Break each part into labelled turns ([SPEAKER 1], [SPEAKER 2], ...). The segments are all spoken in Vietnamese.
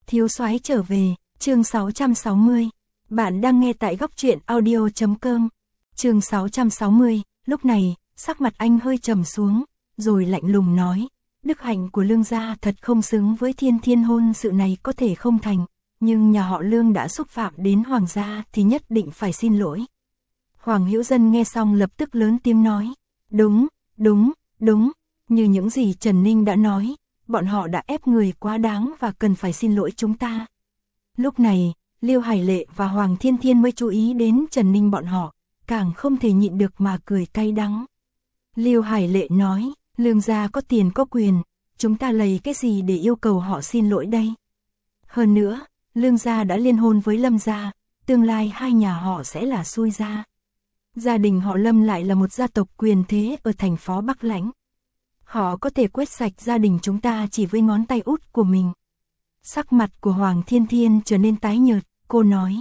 [SPEAKER 1] Thiếu soái trở về, chương 660. Bạn đang nghe tại góc truyện audio.com. Chương 660, lúc này, sắc mặt anh hơi trầm xuống, rồi lạnh lùng nói, đức hạnh của Lương gia thật không xứng với Thiên Thiên, hôn sự này có thể không thành, nhưng nhà họ Lương đã xúc phạm đến Hoàng gia thì nhất định phải xin lỗi. Hoàng Hữu Dân nghe xong lập tức lớn tiếng nói, đúng, như những gì Trần Ninh đã nói, bọn họ đã ép người quá đáng và cần phải xin lỗi chúng ta. Lúc này, Liêu Hải Lệ và Hoàng Thiên Thiên mới chú ý đến Trần Ninh bọn họ, càng không thể nhịn được mà cười cay đắng. Liêu Hải Lệ nói, Lương gia có tiền có quyền, chúng ta lấy cái gì để yêu cầu họ xin lỗi đây? Hơn nữa, Lương gia đã liên hôn với Lâm gia, tương lai hai nhà họ sẽ là xui gia. Gia đình họ Lâm lại là một gia tộc quyền thế ở thành phố Bắc Lãnh. Họ có thể quét sạch gia đình chúng ta chỉ với ngón tay út của mình. Sắc mặt của Hoàng Thiên Thiên trở nên tái nhợt, cô nói.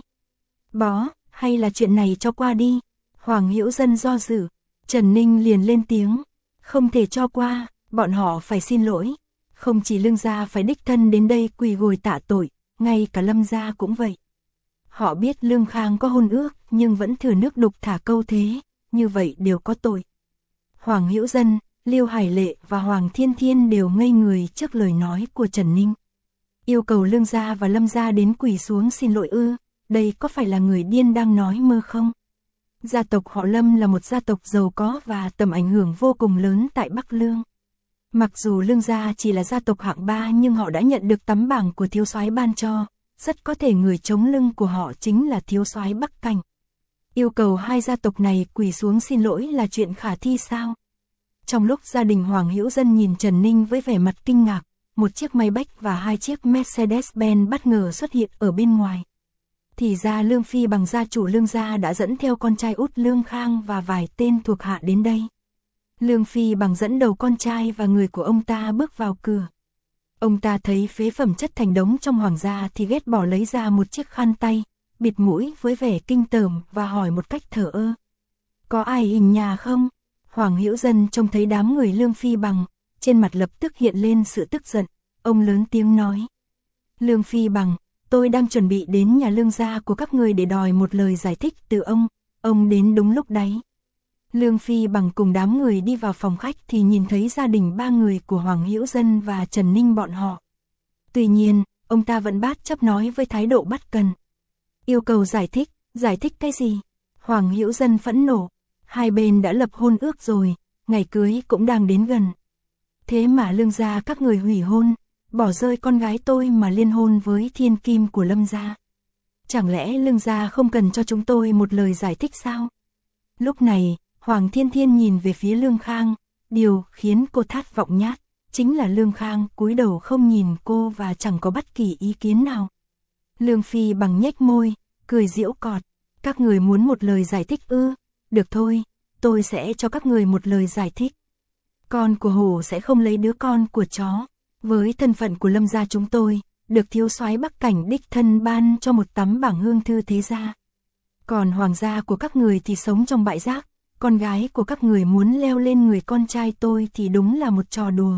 [SPEAKER 1] Bó, hay là chuyện này cho qua đi. Hoàng Hữu Dân do dự, Trần Ninh liền lên tiếng. Không thể cho qua, bọn họ phải xin lỗi. Không chỉ Lương gia phải đích thân đến đây quỳ gối tạ tội, ngay cả Lâm gia cũng vậy. Họ biết Lương Khang có hôn ước nhưng vẫn thừa nước đục thả câu thế, như vậy đều có tội. Hoàng Hữu Dân, Liêu Hải Lệ và Hoàng Thiên Thiên đều ngây người trước lời nói của Trần Ninh. Yêu cầu Lương gia và Lâm gia đến quỳ xuống xin lỗi ư, đây có phải là người điên đang nói mơ không? Gia tộc họ Lâm là một gia tộc giàu có và tầm ảnh hưởng vô cùng lớn tại Bắc Lương. Mặc dù Lương gia chỉ là gia tộc hạng 3 nhưng họ đã nhận được tấm bảng của thiếu soái ban cho, rất có thể người chống lưng của họ chính là thiếu soái Bắc Cảnh. Yêu cầu hai gia tộc này quỳ xuống xin lỗi là chuyện khả thi sao? Trong lúc gia đình Hoàng Hữu Dân nhìn Trần Ninh với vẻ mặt kinh ngạc, một chiếc Maybach và hai chiếc Mercedes-Benz bất ngờ xuất hiện ở bên ngoài. Thì ra Lương Phi Bằng gia chủ Lương gia đã dẫn theo con trai út Lương Khang và vài tên thuộc hạ đến đây. Lương Phi Bằng dẫn đầu con trai và người của ông ta bước vào cửa. Ông ta thấy phế phẩm chất thành đống trong hoàng gia thì ghét bỏ lấy ra một chiếc khăn tay, bịt mũi với vẻ kinh tởm và hỏi một cách thờ ơ. Có ai hình nhà không? Hoàng Hữu Dân trông thấy đám người Lương Phi Bằng, trên mặt lập tức hiện lên sự tức giận, ông lớn tiếng nói. Lương Phi Bằng, tôi đang chuẩn bị đến nhà Lương gia của các người để đòi một lời giải thích từ ông đến đúng lúc đấy. Lương Phi Bằng cùng đám người đi vào phòng khách thì nhìn thấy gia đình ba người của Hoàng Hữu Dân và Trần Ninh bọn họ. Tuy nhiên, ông ta vẫn bát chấp nói với thái độ bất cần. Yêu cầu giải thích cái gì? Hoàng Hữu Dân phẫn nộ, hai bên đã lập hôn ước rồi, ngày cưới cũng đang đến gần. Thế mà Lương gia các người hủy hôn, bỏ rơi con gái tôi mà liên hôn với thiên kim của Lâm gia. Chẳng lẽ Lương gia không cần cho chúng tôi một lời giải thích sao? Lúc này, Hoàng Thiên Thiên nhìn về phía Lương Khang, điều khiến cô thất vọng nhất chính là Lương Khang cúi đầu không nhìn cô và chẳng có bất kỳ ý kiến nào. Lương Phi Bằng nhếch môi, cười giễu cợt, các người muốn một lời giải thích ư? Được thôi, tôi sẽ cho các người một lời giải thích. Con của hổ sẽ không lấy đứa con của chó. Với thân phận của Lâm gia chúng tôi, được thiếu soái Bắc Cảnh đích thân ban cho một tấm bảng hương thư thế gia. Còn hoàng gia của các người thì sống trong bãi rác, con gái của các người muốn leo lên người con trai tôi thì đúng là một trò đùa.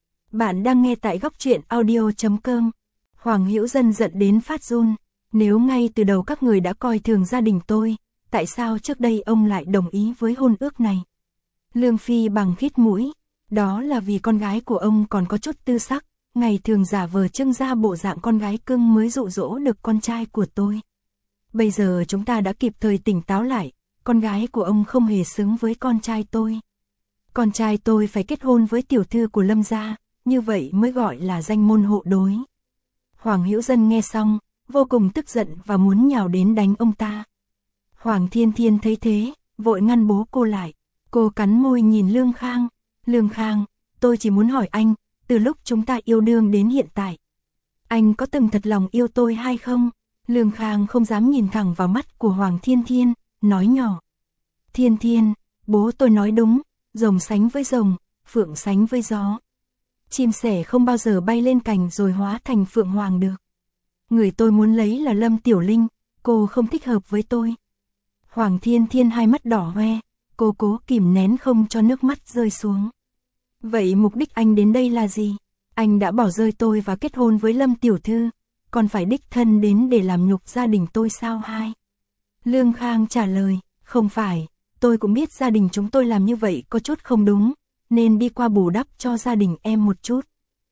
[SPEAKER 1] Bạn đang nghe tại góc truyện audio.com. Hoàng Hữu Dân giận đến phát run, nếu ngay từ đầu các người đã coi thường gia đình tôi, tại sao trước đây ông lại đồng ý với hôn ước này? Lương Phi Bằng khít mũi, đó là vì con gái của ông còn có chút tư sắc, ngày thường giả vờ trưng ra bộ dạng con gái cưng mới dụ dỗ được con trai của tôi. Bây giờ chúng ta đã kịp thời tỉnh táo lại, con gái của ông không hề xứng với con trai tôi. Con trai tôi phải kết hôn với tiểu thư của Lâm gia, như vậy mới gọi là danh môn hộ đối. Hoàng Hữu Dân nghe xong, vô cùng tức giận và muốn nhào đến đánh ông ta. Hoàng Thiên Thiên thấy thế, vội ngăn bố cô lại. Cô cắn môi nhìn Lương Khang. Lương Khang, tôi chỉ muốn hỏi anh, từ lúc chúng ta yêu đương đến hiện tại, anh có từng thật lòng yêu tôi hay không? Lương Khang không dám nhìn thẳng vào mắt của Hoàng Thiên Thiên, nói nhỏ. Thiên Thiên, bố tôi nói đúng, rồng sánh với rồng, phượng sánh với gió. Chim sẻ không bao giờ bay lên cành rồi hóa thành phượng hoàng được. Người tôi muốn lấy là Lâm Tiểu Linh, cô không thích hợp với tôi. Hoàng Thiên Thiên hai mắt đỏ hoe, cô cố kìm nén không cho nước mắt rơi xuống. Vậy mục đích anh đến đây là gì? Anh đã bỏ rơi tôi và kết hôn với Lâm Tiểu Thư. còn phải đích thân đến để làm nhục gia đình tôi sao hai? Lương Khang trả lời, không phải, tôi cũng biết gia đình chúng tôi làm như vậy có chút không đúng, nên đi qua bù đắp cho gia đình em một chút.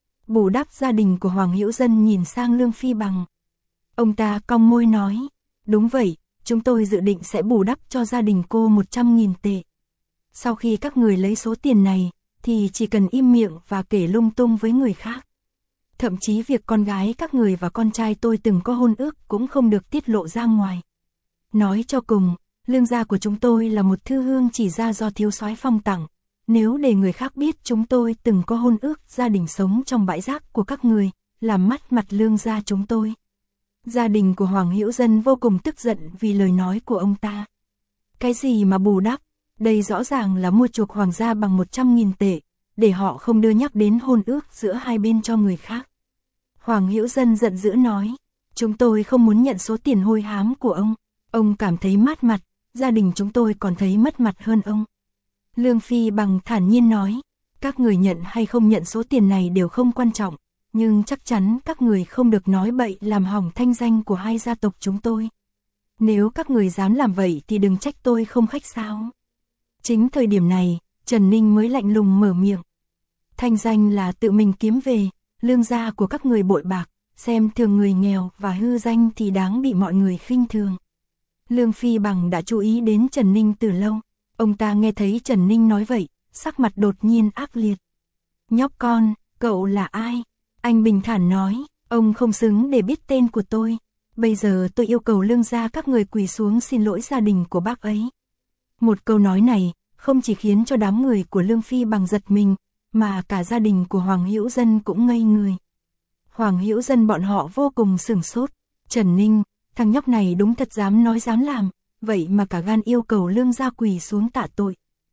[SPEAKER 1] Bù đắp gia đình của Hoàng Hữu Dân nhìn sang Lương Phi Bằng. Ông ta cong môi nói, đúng vậy, chúng tôi dự định sẽ bù đắp cho gia đình cô 100.000 tệ. Sau khi các người lấy số tiền này, thì chỉ cần im miệng và kể lung tung với người khác. Thậm chí việc con gái các người và con trai tôi từng có hôn ước cũng không được tiết lộ ra ngoài. Nói cho cùng, Lương gia của chúng tôi là một thư hương chỉ ra do thiếu soái phong tặng. Nếu để người khác biết chúng tôi từng có hôn ước gia đình sống trong bãi rác của các người, làm mất mặt Lương gia chúng tôi. Gia đình của Hoàng Hữu Dân vô cùng tức giận vì lời nói của ông ta. Cái gì mà bù đắp? Đây rõ ràng là mua chuộc Hoàng gia bằng 100.000 tệ, để họ không đưa nhắc đến hôn ước giữa hai bên cho người khác. Hoàng Hữu Dân giận dữ nói, chúng tôi không muốn nhận số tiền hôi hám của ông cảm thấy mát mặt, gia đình chúng tôi còn thấy mất mặt hơn ông. Lương Phi Bằng thản nhiên nói, các người nhận hay không nhận số tiền này đều không quan trọng, nhưng chắc chắn các người không được nói bậy làm hỏng thanh danh của hai gia tộc chúng tôi. Nếu các người dám làm vậy thì đừng trách tôi không khách sáo. Chính thời điểm này, Trần Ninh mới lạnh lùng mở miệng. Thanh danh là tự mình kiếm về, Lương gia của các người bội bạc, xem thường người nghèo và hư danh thì đáng bị mọi người khinh thường. Lương Phi Bằng đã chú ý đến Trần Ninh từ lâu. Ông ta nghe thấy Trần Ninh nói vậy, sắc mặt đột nhiên ác liệt. Nhóc con, cậu là ai? Anh bình thản nói, ông không xứng để biết tên của tôi. Bây giờ tôi yêu cầu Lương gia các người quỳ xuống xin lỗi gia đình của bác ấy. Một câu nói này, không chỉ khiến cho đám người của Lương Phi Bằng giật mình, mà cả gia đình của Hoàng Hữu Dân cũng ngây người. Hoàng Hữu Dân bọn họ vô cùng sửng sốt. Trần Ninh, thằng nhóc này đúng thật dám nói dám làm, vậy mà cả gan yêu cầu Lương gia quỳ xuống tạ tội.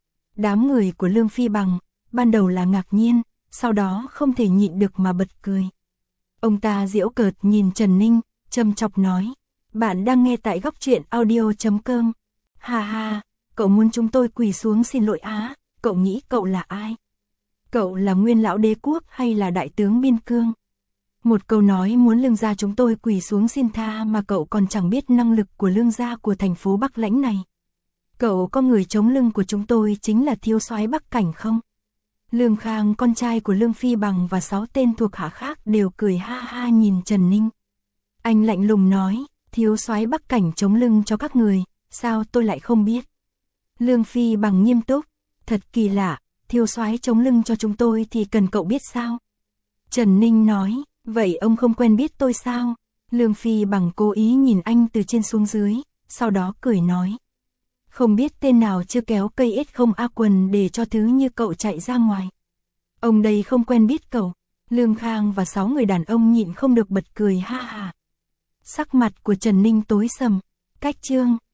[SPEAKER 1] Đám người của Lương Phi Bằng, ban đầu là ngạc nhiên, sau đó không thể nhịn được mà bật cười. Ông ta giễu cợt nhìn Trần Ninh, châm chọc nói, bạn đang nghe tại Góc Truyện Audio.com. Ha ha, cậu muốn chúng tôi quỳ xuống xin lỗi á, cậu nghĩ cậu là ai? Cậu là nguyên lão đế quốc hay là đại tướng biên cương? Một câu nói muốn Lương gia chúng tôi quỳ xuống xin tha mà cậu còn chẳng biết năng lực của Lương gia của thành phố Bắc Lãnh này. Cậu có người chống lưng của chúng tôi chính là thiếu soái Bắc Cảnh không? Lương Khang, con trai của Lương Phi Bằng và 6 tên thuộc hạ khác đều cười ha ha nhìn Trần Ninh. Anh lạnh lùng nói, thiếu soái Bắc Cảnh chống lưng cho các người, sao tôi lại không biết? Lương Phi Bằng nghiêm túc, thật kỳ lạ, thiếu soái chống lưng cho chúng tôi thì cần cậu biết sao? Trần Ninh nói, vậy ông không quen biết tôi sao? Lương Phi Bằng cố ý nhìn anh từ trên xuống dưới, sau đó cười nói. Không biết tên nào chưa kéo cây ếch không a quần để cho thứ như cậu chạy ra ngoài. Ông đây không quen biết cậu. Lương Khang và 6 người đàn ông nhịn không được bật cười ha ha. Sắc mặt của Trần Ninh tối sầm. Cách chương